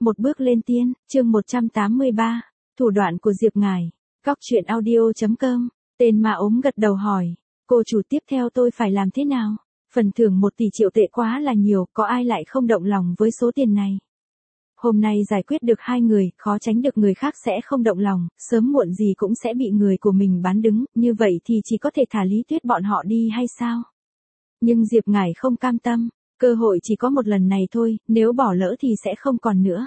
Một bước lên tiên, chương 183, thủ đoạn của Diệp Ngải. Cóc truyện audio.com, tên ma ốm gật đầu hỏi, cô chủ tiếp theo tôi phải làm thế nào? Phần thưởng 1 tỷ triệu tệ quá là nhiều, có ai lại không động lòng với số tiền này? Hôm nay giải quyết được 2 người, khó tránh được người khác sẽ không động lòng, sớm muộn gì cũng sẽ bị người của mình bán đứng, như vậy thì chỉ có thể thả Lý Tuyết bọn họ đi hay sao? Nhưng Diệp Ngải không cam tâm, cơ hội chỉ có một lần này thôi, nếu bỏ lỡ thì sẽ không còn nữa.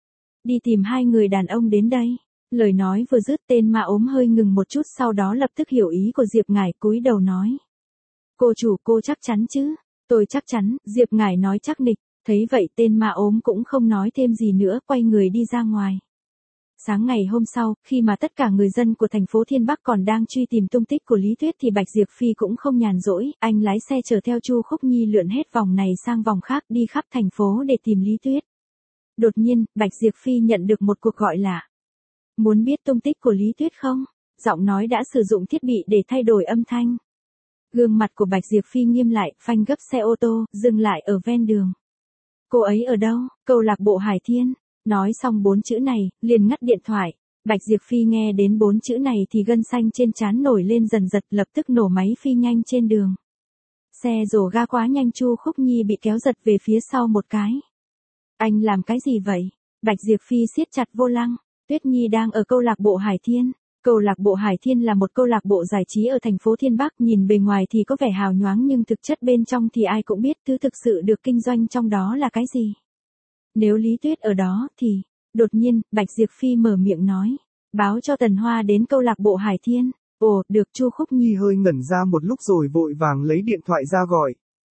Đi tìm 2 người đàn ông đến đây. Lời nói vừa dứt, tên ma ốm hơi ngừng một chút, sau đó lập tức hiểu ý của Diệp Ngải, cúi đầu nói. Cô chủ, cô chắc chắn chứ? Tôi chắc chắn, Diệp Ngải nói chắc nịch. Thấy vậy tên ma ốm cũng không nói thêm gì nữa, quay người đi ra ngoài. Sáng ngày hôm sau, khi mà tất cả người dân của thành phố Thiên Bắc còn đang truy tìm tung tích của Lý Tuyết thì Bạch Diệp Phi cũng không nhàn rỗi, anh lái xe chở theo Chu Khúc Nhi lượn hết vòng này sang vòng khác, đi khắp thành phố để tìm Lý Tuyết. Đột nhiên, Bạch Diệp Phi nhận được một cuộc gọi lạ. Muốn biết tung tích của Lý Tuyết không? Giọng nói đã sử dụng thiết bị để thay đổi âm thanh. Gương mặt của Bạch Diệp Phi nghiêm lại, phanh gấp xe ô tô, dừng lại ở ven đường. Cô ấy ở đâu? Câu lạc bộ Hải Thiên. Nói xong 4 chữ này, liền ngắt điện thoại. Bạch Diệp Phi nghe đến 4 chữ này thì gân xanh trên trán nổi lên dần dật, lập tức nổ máy phi nhanh trên đường. Xe rồ ga quá nhanh, Chu Khúc Nhi bị kéo giật về phía sau một cái. Anh làm cái gì vậy? Bạch Diệp Phi siết chặt vô lăng. Tuyết Nhi đang ở câu lạc bộ Hải Thiên. Câu lạc bộ Hải Thiên là một câu lạc bộ giải trí ở thành phố Thiên Bắc, nhìn bề ngoài thì có vẻ hào nhoáng nhưng thực chất bên trong thì ai cũng biết thứ thực sự được kinh doanh trong đó là cái gì. Nếu Lý Tuyết ở đó thì, đột nhiên, Bạch Diệp Phi mở miệng nói, báo cho Tần Hoa đến câu lạc bộ Hải Thiên. Ồ, được. Chu Khúc Nhi hơi ngẩn ra một lúc rồi vội vàng lấy điện thoại ra gọi.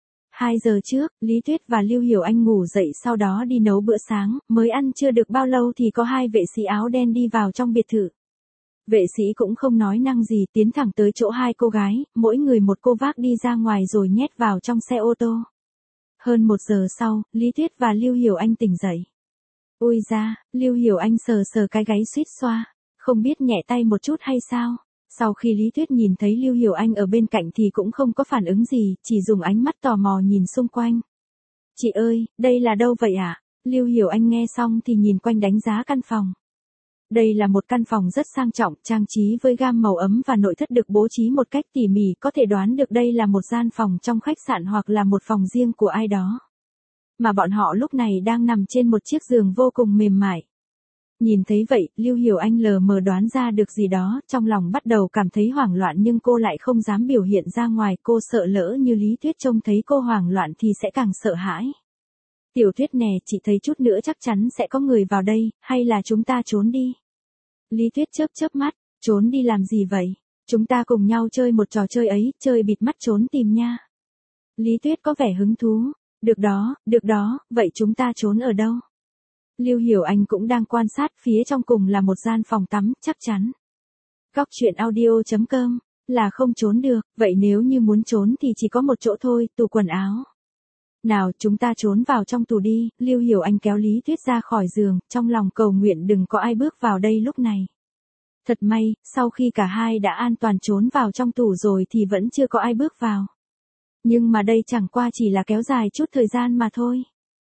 2 giờ trước, Lý Tuyết và Lưu Hiểu Anh ngủ dậy sau đó đi nấu bữa sáng, mới ăn chưa được bao lâu thì có 2 vệ sĩ áo đen đi vào trong biệt thự. Vệ sĩ cũng không nói năng gì, tiến thẳng tới chỗ 2 cô gái, mỗi người một cô vác đi ra ngoài rồi nhét vào trong xe ô tô. Hơn 1 giờ sau, Lý Tuyết và Lưu Hiểu Anh tỉnh dậy. Ôi da, Lưu Hiểu Anh sờ sờ cái gáy suýt xoa, không biết nhẹ tay một chút hay sao. Sau khi Lý Tuyết nhìn thấy Lưu Hiểu Anh ở bên cạnh thì cũng không có phản ứng gì, chỉ dùng ánh mắt tò mò nhìn xung quanh. Chị ơi, đây là đâu vậy ạ? Lưu Hiểu Anh nghe xong thì nhìn quanh đánh giá căn phòng. Đây là một căn phòng rất sang trọng, trang trí với gam màu ấm và nội thất được bố trí một cách tỉ mỉ, có thể đoán được đây là một gian phòng trong khách sạn hoặc là một phòng riêng của ai đó. Mà bọn họ lúc này đang nằm trên một chiếc giường vô cùng mềm mại. Nhìn thấy vậy, Lưu Hiểu Anh lờ mờ đoán ra được gì đó, trong lòng bắt đầu cảm thấy hoảng loạn nhưng cô lại không dám biểu hiện ra ngoài, cô sợ lỡ như Lý Tuyết trông thấy cô hoảng loạn thì sẽ càng sợ hãi. Tiểu Tuyết nè, chị thấy chút nữa chắc chắn sẽ có người vào đây, hay là chúng ta trốn đi? Lý Tuyết chớp chớp mắt, trốn đi làm gì vậy? Chúng ta cùng nhau chơi một trò chơi ấy, chơi bịt mắt trốn tìm nha. Lý Tuyết có vẻ hứng thú. Được đó, vậy chúng ta trốn ở đâu? Lưu Hiểu Anh cũng đang quan sát, phía trong cùng là một gian phòng tắm, chắc chắn. Cóc truyện audio.com, là không trốn được, vậy nếu như muốn trốn thì chỉ có một chỗ thôi, tủ quần áo. Nào, chúng ta trốn vào trong tủ đi. Lưu Hiểu Anh kéo Lý Tuyết ra khỏi giường, trong lòng cầu nguyện đừng có ai bước vào đây lúc này. Thật may, sau khi cả hai đã an toàn trốn vào trong tủ rồi thì vẫn chưa có ai bước vào. Nhưng mà đây chẳng qua chỉ là kéo dài chút thời gian mà thôi.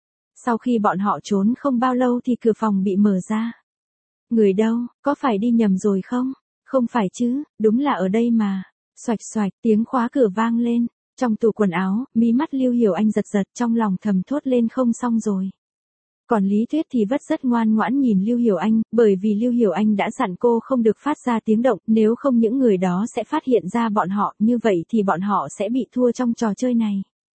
Sau khi bọn họ trốn không bao lâu thì cửa phòng bị mở ra. Người đâu, có phải đi nhầm rồi không? Không phải chứ, đúng là ở đây mà. Xoạch xoạch, tiếng khóa cửa vang lên. Trong tủ quần áo, mí mắt Lưu Hiểu Anh giật giật, trong lòng thầm thốt lên không xong rồi. Còn Lý Tuyết thì rất ngoan ngoãn nhìn Lưu Hiểu Anh, bởi vì Lưu Hiểu Anh đã dặn cô không được phát ra tiếng động, nếu không những người đó sẽ phát hiện ra bọn họ, như vậy thì bọn họ sẽ bị thua trong trò chơi này.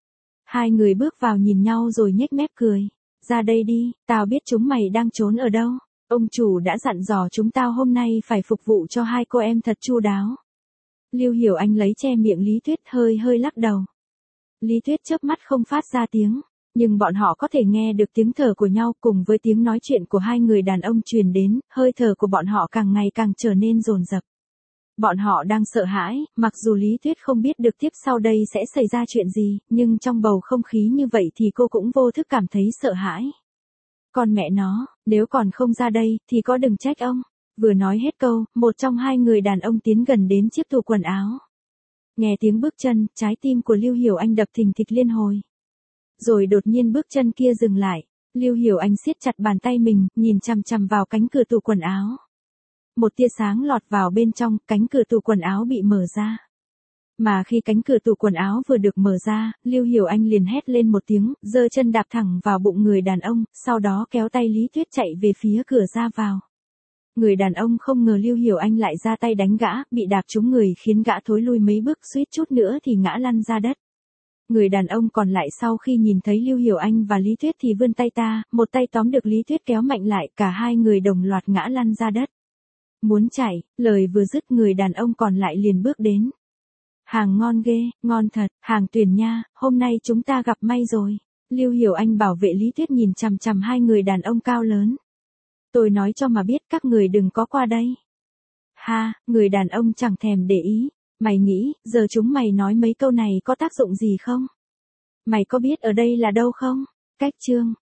2 người bước vào nhìn nhau rồi nhếch mép cười. Ra đây đi, tao biết chúng mày đang trốn ở đâu. Ông chủ đã dặn dò chúng tao hôm nay phải phục vụ cho 2 cô em thật chu đáo. Lưu Hiểu Anh lấy che miệng Lý Tuyết, hơi lắc đầu. Lý Tuyết chớp mắt không phát ra tiếng, nhưng bọn họ có thể nghe được tiếng thở của nhau cùng với tiếng nói chuyện của 2 người đàn ông truyền đến, hơi thở của bọn họ càng ngày càng trở nên dồn dập. Bọn họ đang sợ hãi, mặc dù Lý Tuyết không biết được tiếp sau đây sẽ xảy ra chuyện gì, nhưng trong bầu không khí như vậy thì cô cũng vô thức cảm thấy sợ hãi. Con mẹ nó, nếu còn không ra đây, thì có đừng trách ông. Vừa nói hết câu, một trong 2 người đàn ông tiến gần đến chiếc tủ quần áo. Nghe tiếng bước chân, trái tim của Lưu Hiểu Anh đập thình thịch liên hồi. Rồi đột nhiên bước chân kia dừng lại, Lưu Hiểu Anh siết chặt bàn tay mình, nhìn chằm chằm vào cánh cửa tủ quần áo. Một tia sáng lọt vào bên trong, cánh cửa tủ quần áo bị mở ra. Mà khi cánh cửa tủ quần áo vừa được mở ra, Lưu Hiểu Anh liền hét lên một tiếng, giơ chân đạp thẳng vào bụng người đàn ông, sau đó kéo tay Lý Tuyết chạy về phía cửa ra vào. Người đàn ông không ngờ Lưu Hiểu Anh lại ra tay đánh gã, bị đạp trúng người khiến gã thối lui mấy bước, suýt chút nữa thì ngã lăn ra đất. Người đàn ông còn lại sau khi nhìn thấy Lưu Hiểu Anh và Lý Tuyết thì vươn tay một tay tóm được Lý Tuyết kéo mạnh lại, cả hai người đồng loạt ngã lăn ra đất. Muốn chạy, lời vừa dứt người đàn ông còn lại liền bước đến. Hàng ngon ghê, ngon thật, hàng tuyển nha, hôm nay chúng ta gặp may rồi. Lưu Hiểu Anh bảo vệ Lý Tuyết nhìn chằm chằm hai người đàn ông cao lớn. Tôi nói cho mà biết các người đừng có qua đây. Ha, người đàn ông chẳng thèm để ý. Mày nghĩ, giờ chúng mày nói mấy câu này có tác dụng gì không? Mày có biết ở đây là đâu không? Cách chương